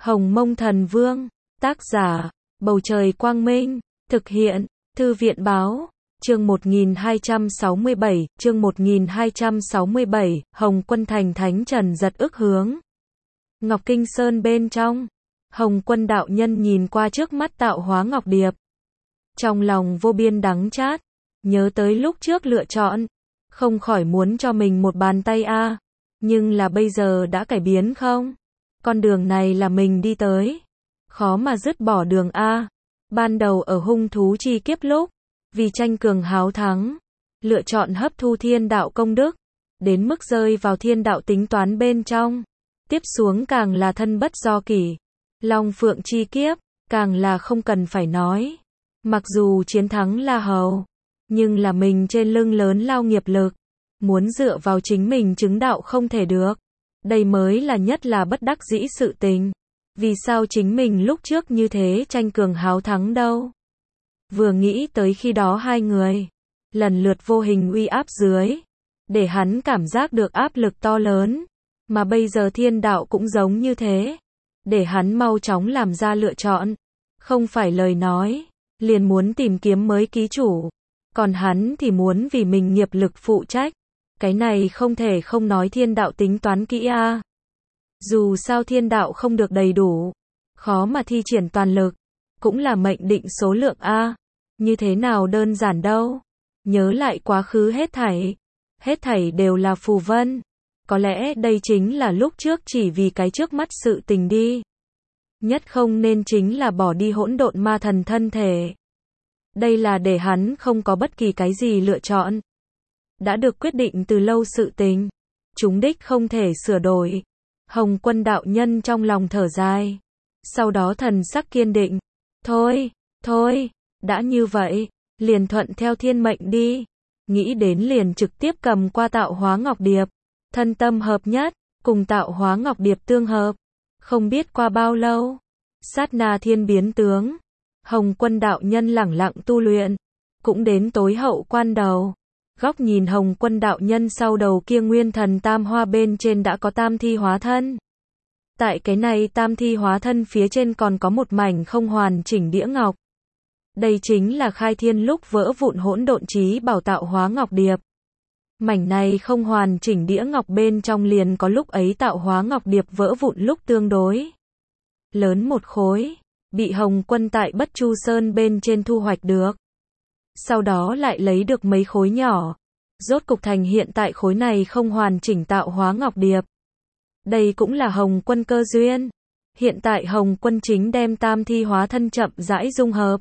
Hồng Mông Thần Vương, tác giả, Bầu Trời Quang Minh, thực hiện, Thư viện Báo, chương 1267, Hồng Quân thành thánh trần giật ức hướng. Ngọc Kinh Sơn bên trong, Hồng Quân đạo nhân nhìn qua trước mắt tạo hóa ngọc điệp. Trong lòng vô biên đắng chát, nhớ tới lúc trước lựa chọn, không khỏi muốn cho mình một bàn tay a, nhưng là bây giờ đã cải biến không? Con đường này là mình đi tới, khó mà dứt bỏ đường a. Ban đầu ở hung thú chi kiếp lúc, vì tranh cường háo thắng, lựa chọn hấp thu thiên đạo công đức, đến mức rơi vào thiên đạo tính toán bên trong. Tiếp xuống càng là thân bất do kỷ, Long Phượng chi kiếp, càng là không cần phải nói. Mặc dù chiến thắng La Hầu, nhưng là mình trên lưng lớn lao nghiệp lực, muốn dựa vào chính mình chứng đạo không thể được. Đây mới là nhất là bất đắc dĩ sự tình. Vì sao chính mình lúc trước như thế tranh cường háo thắng đâu? Vừa nghĩ tới khi đó hai người, lần lượt vô hình uy áp dưới, để hắn cảm giác được áp lực to lớn. Mà bây giờ thiên đạo cũng giống như thế, để hắn mau chóng làm ra lựa chọn. Không phải lời nói, liền muốn tìm kiếm mới ký chủ. Còn hắn thì muốn vì mình nghiệp lực phụ trách. Cái này không thể không nói thiên đạo tính toán kỹ a. Dù sao thiên đạo không được đầy đủ, khó mà thi triển toàn lực, cũng là mệnh định số lượng a. Như thế nào đơn giản đâu. Nhớ lại quá khứ hết thảy đều là phù vân. Có lẽ đây chính là lúc trước chỉ vì cái trước mắt sự tình đi. Nhất không nên chính là bỏ đi hỗn độn ma thần thân thể. Đây là để hắn không có bất kỳ cái gì lựa chọn. Đã được quyết định từ lâu sự tình, chúng đích không thể sửa đổi. Hồng Quân đạo nhân trong lòng thở dài, sau đó thần sắc kiên định. Thôi, đã như vậy, liền thuận theo thiên mệnh đi. Nghĩ đến liền trực tiếp cầm qua tạo hóa ngọc điệp, thân tâm hợp nhất, cùng tạo hóa ngọc điệp tương hợp. Không biết qua bao lâu, sát na thiên biến tướng, Hồng Quân đạo nhân lẳng lặng tu luyện, cũng đến tối hậu quan đầu. Góc nhìn Hồng Quân đạo nhân sau đầu kia nguyên thần tam hoa bên trên đã có tam thi hóa thân. Tại cái này tam thi hóa thân phía trên còn có một mảnh không hoàn chỉnh đĩa ngọc. Đây chính là khai thiên lúc vỡ vụn hỗn độn chí bảo tạo hóa ngọc điệp. Mảnh này không hoàn chỉnh đĩa ngọc bên trong liền có lúc ấy tạo hóa ngọc điệp vỡ vụn lúc tương đối lớn một khối, bị Hồng Quân tại Bất Chu Sơn bên trên thu hoạch được. Sau đó lại lấy được mấy khối nhỏ, rốt cục thành hiện tại khối này không hoàn chỉnh tạo hóa ngọc điệp. Đây cũng là Hồng Quân cơ duyên. Hiện tại Hồng Quân chính đem tam thi hóa thân chậm rãi dung hợp.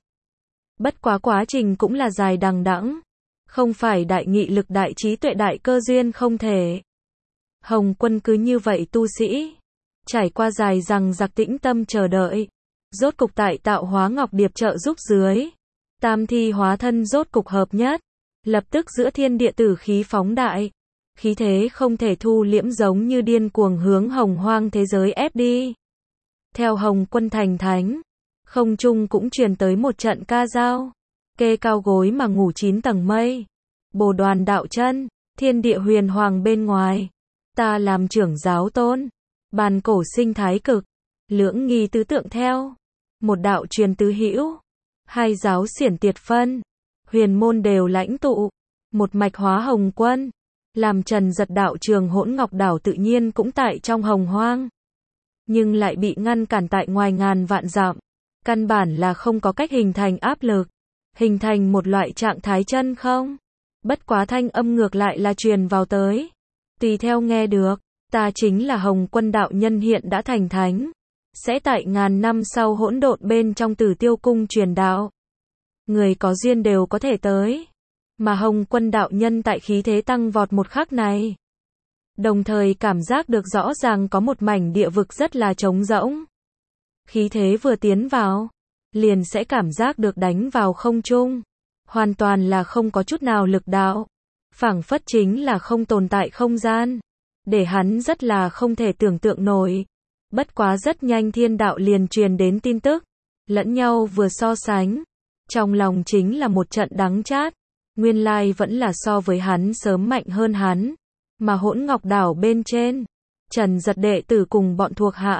Bất quá quá trình cũng là dài đằng đẵng, không phải đại nghị lực đại trí tuệ đại cơ duyên không thể. Hồng Quân cứ như vậy tu sĩ, trải qua dài dằng dặc tĩnh tâm chờ đợi, rốt cục tại tạo hóa ngọc điệp trợ giúp dưới, tam thi hóa thân rốt cục hợp nhất, lập tức giữa thiên địa tử khí phóng đại, khí thế không thể thu liễm giống như điên cuồng hướng hồng hoang thế giới ép đi. Theo Hồng Quân thành thánh, không trung cũng truyền tới một trận ca dao, kê cao gối mà ngủ 9 tầng mây. Bồ Đoàn đạo chân, thiên địa huyền hoàng bên ngoài, ta làm trưởng giáo tôn, bàn cổ sinh thái cực, lưỡng nghi tứ tượng theo, một đạo truyền tứ hữu, hai giáo xiển tiệt phân, huyền môn đều lãnh tụ, một mạch hóa Hồng Quân, làm trần giật đạo trường hỗn ngọc đảo tự nhiên cũng tại trong hồng hoang, nhưng lại bị ngăn cản tại ngoài ngàn vạn dặm, căn bản là không có cách hình thành áp lực, hình thành một loại trạng thái chân không. Bất quá thanh âm ngược lại là truyền vào tới, tùy theo nghe được, ta chính là Hồng Quân đạo nhân hiện đã thành thánh, sẽ tại ngàn năm sau hỗn độn bên trong Tử Tiêu cung truyền đạo. Người có duyên đều có thể tới, mà Hồng Quân đạo nhân tại khí thế tăng vọt một khắc này, đồng thời cảm giác được rõ ràng có một mảnh địa vực rất là trống rỗng. Khí thế vừa tiến vào, liền sẽ cảm giác được đánh vào không trung, hoàn toàn là không có chút nào lực đạo, phảng phất chính là không tồn tại không gian, để hắn rất là không thể tưởng tượng nổi. Bất quá rất nhanh thiên đạo liền truyền đến tin tức, lẫn nhau vừa so sánh, trong lòng chính là một trận đắng chát, nguyên lai vẫn là so với hắn sớm mạnh hơn hắn, mà hỗn ngọc đảo bên trên, Trần Giật đệ tử cùng bọn thuộc hạ,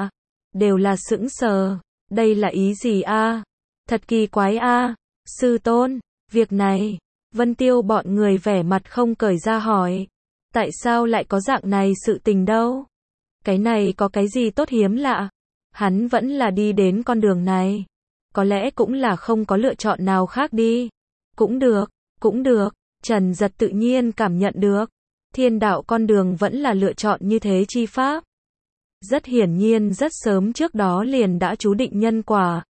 đều là sững sờ. Đây là ý gì a? Thật kỳ quái a. Sư tôn, việc này, Vân Tiêu bọn người vẻ mặt không cởi ra hỏi. Tại sao lại có dạng này sự tình đâu? Cái này có cái gì tốt hiếm lạ? Hắn vẫn là đi đến con đường này. Có lẽ cũng là không có lựa chọn nào khác đi. Cũng được, Trần Giật tự nhiên cảm nhận được. Thiên đạo con đường vẫn là lựa chọn như thế chi pháp. Rất hiển nhiên rất sớm trước đó liền đã chú định nhân quả.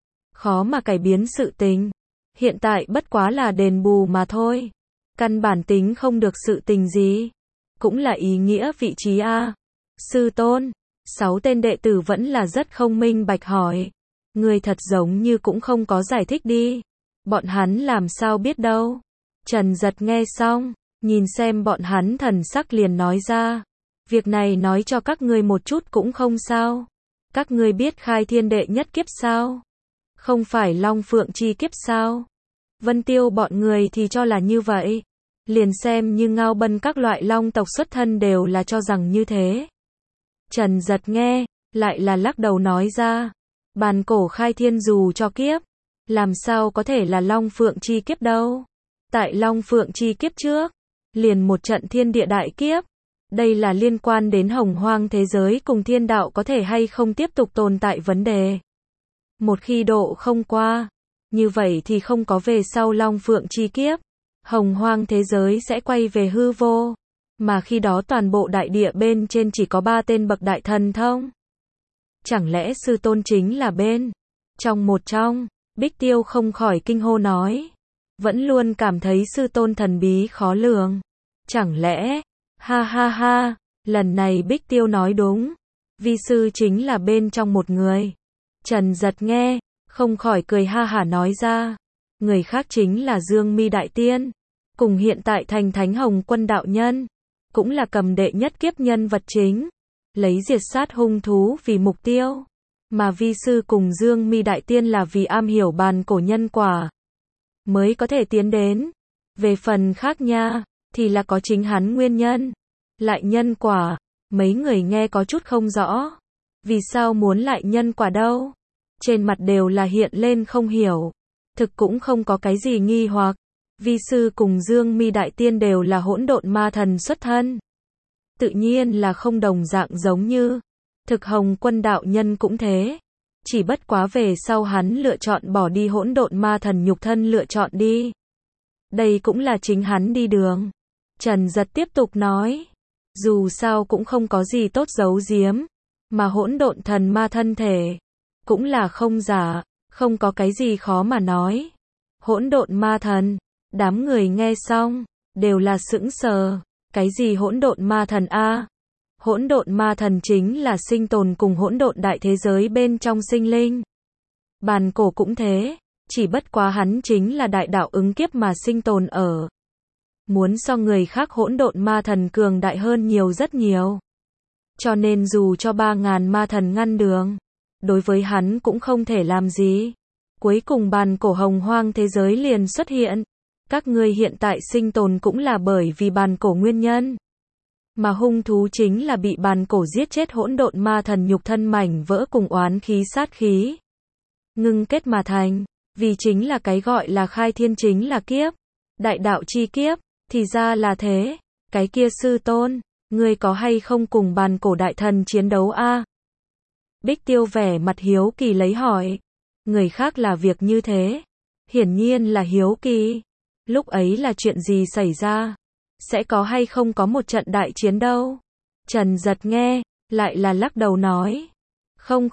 Khó mà cải biến sự tình. Hiện tại bất quá là đền bù mà thôi. Căn bản tính không được sự tình gì. Cũng là ý nghĩa vị trí a. Sư tôn, 6 tên đệ tử vẫn là rất không minh bạch hỏi. Người thật giống như cũng không có giải thích đi. Bọn hắn làm sao biết đâu. Trần Giật nghe xong, nhìn xem bọn hắn thần sắc liền nói ra. Việc này nói cho các ngươi một chút cũng không sao. Các ngươi biết khai thiên đệ nhất kiếp sao? Không phải Long Phượng chi kiếp sao? Vân Tiêu bọn người thì cho là như vậy. Liền xem như Ngao Bân các loại long tộc xuất thân đều là cho rằng như thế. Trần Giật nghe, lại là lắc đầu nói ra. Bàn cổ khai thiên dù cho kiếp, làm sao có thể là Long Phượng chi kiếp đâu? Tại Long Phượng chi kiếp trước, liền một trận thiên địa đại kiếp. Đây là liên quan đến hồng hoang thế giới cùng thiên đạo có thể hay không tiếp tục tồn tại vấn đề. Một khi độ không qua, như vậy thì không có về sau Long Phượng chi kiếp. Hồng hoang thế giới sẽ quay về hư vô. Mà khi đó toàn bộ đại địa bên trên chỉ có 3 tên bậc đại thần thông. Chẳng lẽ sư tôn chính là bên trong một trong? Bích Tiêu không khỏi kinh hô nói. Vẫn luôn cảm thấy sư tôn thần bí khó lường. Chẳng lẽ, ha ha ha, lần này Bích Tiêu nói đúng. Vi sư chính là bên trong một người. Trần Giật nghe, không khỏi cười ha hả nói ra. Người khác chính là Dương Mi Đại Tiên. Cùng hiện tại thành Thánh Hồng Quân đạo nhân. Cũng là cầm đệ nhất kiếp nhân vật chính. Lấy diệt sát hung thú vì mục tiêu. Mà vi sư cùng Dương Mi Đại Tiên là vì am hiểu bàn cổ nhân quả. Mới có thể tiến đến. Về phần khác nha, thì là có chính hắn nguyên nhân. Lại nhân quả, mấy người nghe có chút không rõ. Vì sao muốn lại nhân quả đâu? Trên mặt đều là hiện lên không hiểu. Thực cũng không có cái gì nghi hoặc. Vi sư cùng Dương Mi Đại Tiên đều là hỗn độn ma thần xuất thân. Tự nhiên là không đồng dạng giống như. Thực Hồng Quân đạo nhân cũng thế. Chỉ bất quá về sau hắn lựa chọn bỏ đi hỗn độn ma thần nhục thân lựa chọn đi. Đây cũng là chính hắn đi đường. Trần Giật tiếp tục nói. Dù sao cũng không có gì tốt giấu giếm. Mà hỗn độn thần ma thân thể. Cũng là không giả. Không có cái gì khó mà nói. Hỗn độn ma thần. Đám người nghe xong. Đều là sững sờ. Cái gì hỗn độn ma thần a? Hỗn độn ma thần chính là sinh tồn cùng hỗn độn đại thế giới bên trong sinh linh. Bàn cổ cũng thế, chỉ bất quá hắn chính là đại đạo ứng kiếp mà sinh tồn ở. Muốn so người khác hỗn độn ma thần cường đại hơn nhiều rất nhiều. Cho nên dù cho 3.000 ma thần ngăn đường, đối với hắn cũng không thể làm gì. Cuối cùng bàn cổ hồng hoang thế giới liền xuất hiện. Các ngươi hiện tại sinh tồn cũng là bởi vì bàn cổ nguyên nhân. Mà hung thú chính là bị bàn cổ giết chết hỗn độn ma thần nhục thân mảnh vỡ cùng oán khí sát khí. Ngưng kết mà thành, vì chính là cái gọi là khai thiên chính là kiếp. Đại đạo chi kiếp, thì ra là thế. Cái kia sư tôn, ngươi có hay không cùng bàn cổ đại thần chiến đấu a? Bích Tiêu vẻ mặt hiếu kỳ lấy hỏi. Người khác là việc như thế. Hiển nhiên là hiếu kỳ. Lúc ấy là chuyện gì xảy ra? Sẽ có hay không có một trận đại chiến đâu? Trần Giật nghe, lại là lắc đầu nói. Không,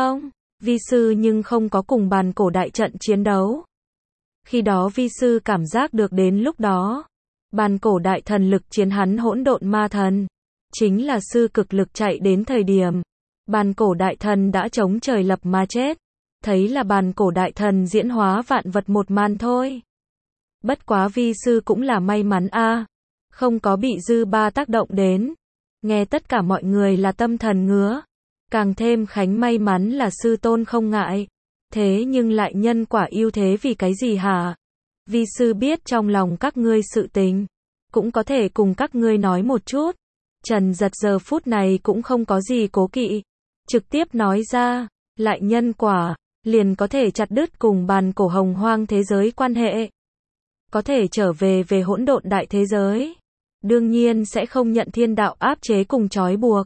vi sư nhưng không có cùng bàn cổ đại trận chiến đấu. Khi đó vi sư cảm giác được đến lúc đó. Bàn cổ đại thần lực chiến hắn hỗn độn ma thần. Chính là sư cực lực chạy đến thời điểm. Bàn cổ đại thần đã chống trời lập mà chết. Thấy là bàn cổ đại thần diễn hóa vạn vật một màn thôi. Bất quá vi sư cũng là may mắn a, không có bị dư ba tác động đến. Nghe tất cả mọi người là tâm thần ngứa. Càng thêm Khánh may mắn là sư tôn không ngại. Thế nhưng lại nhân quả ưu thế vì cái gì hả? Vi sư biết trong lòng các ngươi sự tình. Cũng có thể cùng các ngươi nói một chút. Trần Giật giờ phút này cũng không có gì cố kỵ. trực tiếp nói ra, lại nhân quả, liền có thể chặt đứt cùng bàn cổ hồng hoang thế giới quan hệ. Có thể trở về hỗn độn đại thế giới. Đương nhiên sẽ không nhận thiên đạo áp chế cùng trói buộc.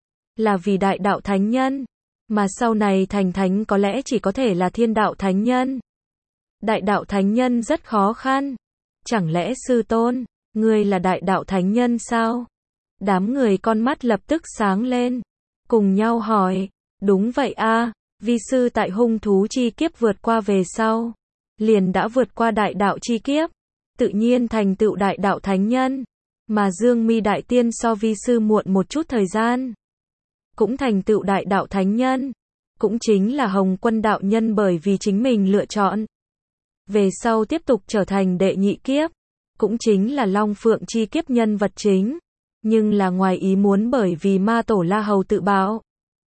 Là vì đại đạo thánh nhân. Mà sau này thành thánh có lẽ chỉ có thể là thiên đạo thánh nhân. Đại đạo thánh nhân rất khó khăn. Chẳng lẽ sư tôn, ngươi là đại đạo thánh nhân sao? Đám người con mắt lập tức sáng lên. Cùng nhau hỏi, đúng vậy a, vi sư tại hung thú chi kiếp vượt qua về sau. Liền đã vượt qua đại đạo chi kiếp. Tự nhiên thành tựu đại đạo thánh nhân. Mà Dương Mi đại tiên so vi sư muộn một chút thời gian. Cũng thành tựu đại đạo thánh nhân. Cũng chính là Hồng Quân đạo nhân bởi vì chính mình lựa chọn. Về sau tiếp tục trở thành đệ nhị kiếp. Cũng chính là Long Phượng chi kiếp nhân vật chính. Nhưng là ngoài ý muốn bởi vì ma tổ La Hầu tự bạo.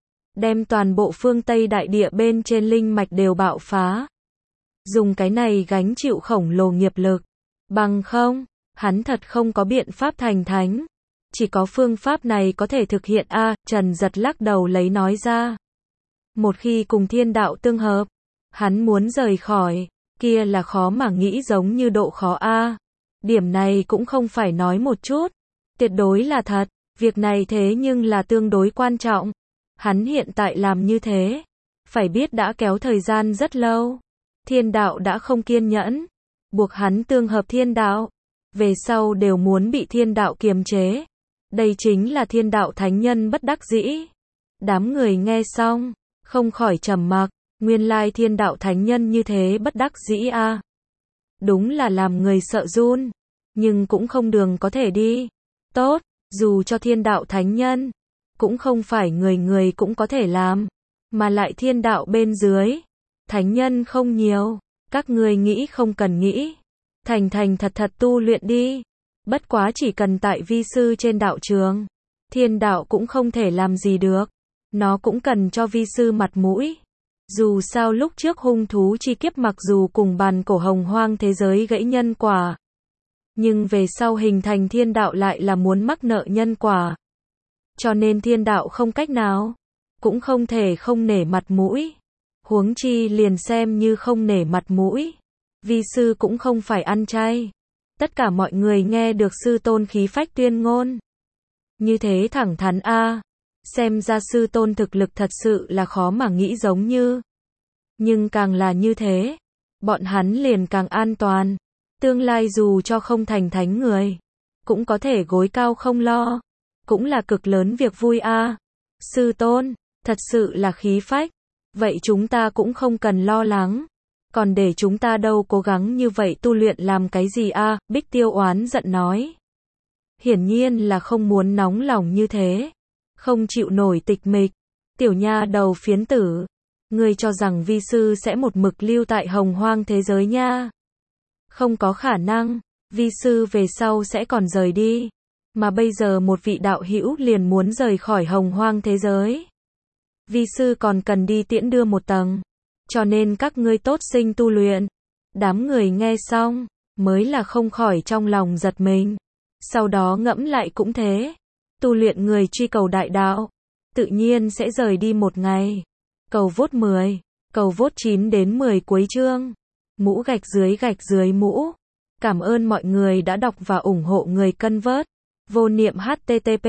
Đem toàn bộ phương Tây đại địa bên trên linh mạch đều bạo phá. Dùng cái này gánh chịu khổng lồ nghiệp lực. Bằng không, hắn thật không có biện pháp thành thánh. Chỉ có phương pháp này có thể thực hiện a, Trần Giật lắc đầu lấy nói ra. Một khi cùng thiên đạo tương hợp, hắn muốn rời khỏi, kia là khó mà nghĩ giống như độ khó a. Điểm này cũng không phải nói một chút, tuyệt đối là thật, việc này thế nhưng là tương đối quan trọng. Hắn hiện tại làm như thế, phải biết đã kéo thời gian rất lâu. Thiên đạo đã không kiên nhẫn, buộc hắn tương hợp thiên đạo, về sau đều muốn bị thiên đạo kiềm chế. Đây chính là thiên đạo thánh nhân bất đắc dĩ. Đám người nghe xong, không khỏi trầm mặc, nguyên lai thiên đạo thánh nhân như thế bất đắc dĩ a. Đúng là làm người sợ run, nhưng cũng không đường có thể đi. Tốt, dù cho thiên đạo thánh nhân, cũng không phải người người cũng có thể làm, mà lại thiên đạo bên dưới, thánh nhân không nhiều, các ngươi nghĩ không cần nghĩ, thành thật thật tu luyện đi. Bất quá chỉ cần tại vi sư trên đạo trường, thiên đạo cũng không thể làm gì được, nó cũng cần cho vi sư mặt mũi. Dù sao lúc trước hung thú chi kiếp mặc dù cùng bàn cổ hồng hoang thế giới gãy nhân quả, nhưng về sau hình thành thiên đạo lại là muốn mắc nợ nhân quả. Cho nên thiên đạo không cách nào, cũng không thể không nể mặt mũi. Huống chi liền xem như không nể mặt mũi, vi sư cũng không phải ăn chay. Tất cả mọi người nghe được sư tôn khí phách tuyên ngôn. Như thế thẳng thắn a, xem ra sư tôn thực lực thật sự là khó mà nghĩ giống như. Nhưng càng là như thế, bọn hắn liền càng an toàn. Tương lai dù cho không thành thánh người, cũng có thể gối cao không lo. Cũng là cực lớn việc vui a. Sư tôn, thật sự là khí phách. Vậy chúng ta cũng không cần lo lắng. Còn để chúng ta đâu cố gắng như vậy tu luyện làm cái gì a? Bích Tiêu oán giận nói. Hiển nhiên là không muốn nóng lòng như thế. Không chịu nổi tịch mịch. Tiểu nha đầu phiến tử. Ngươi cho rằng vi sư sẽ một mực lưu tại hồng hoang thế giới nha. Không có khả năng. Vi sư về sau sẽ còn rời đi. Mà bây giờ một vị đạo hữu liền muốn rời khỏi hồng hoang thế giới. Vi sư còn cần đi tiễn đưa một tầng. Cho nên các ngươi tốt sinh tu luyện. Đám người nghe xong, mới là không khỏi trong lòng giật mình. Sau đó ngẫm lại cũng thế. Tu luyện người truy cầu đại đạo, tự nhiên sẽ rời đi một ngày. Cầu vote 10, cầu vote 9 đến 10 cuối chương. Mũ gạch dưới mũ. Cảm ơn mọi người đã đọc và ủng hộ người cân vớt. Vô niệm http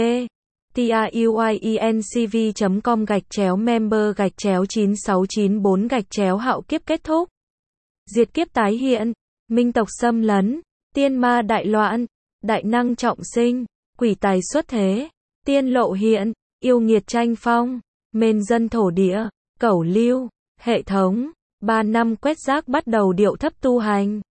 truyencv.com/member/9694 hạo kiếp kết thúc. Diệt kiếp tái hiện, minh tộc xâm lấn, tiên ma đại loạn, đại năng trọng sinh, quỷ tài xuất thế, tiên lộ hiện, yêu nghiệt tranh phong, mên dân thổ địa, cẩu lưu, hệ thống, 3 năm quét rác bắt đầu điệu thấp tu hành.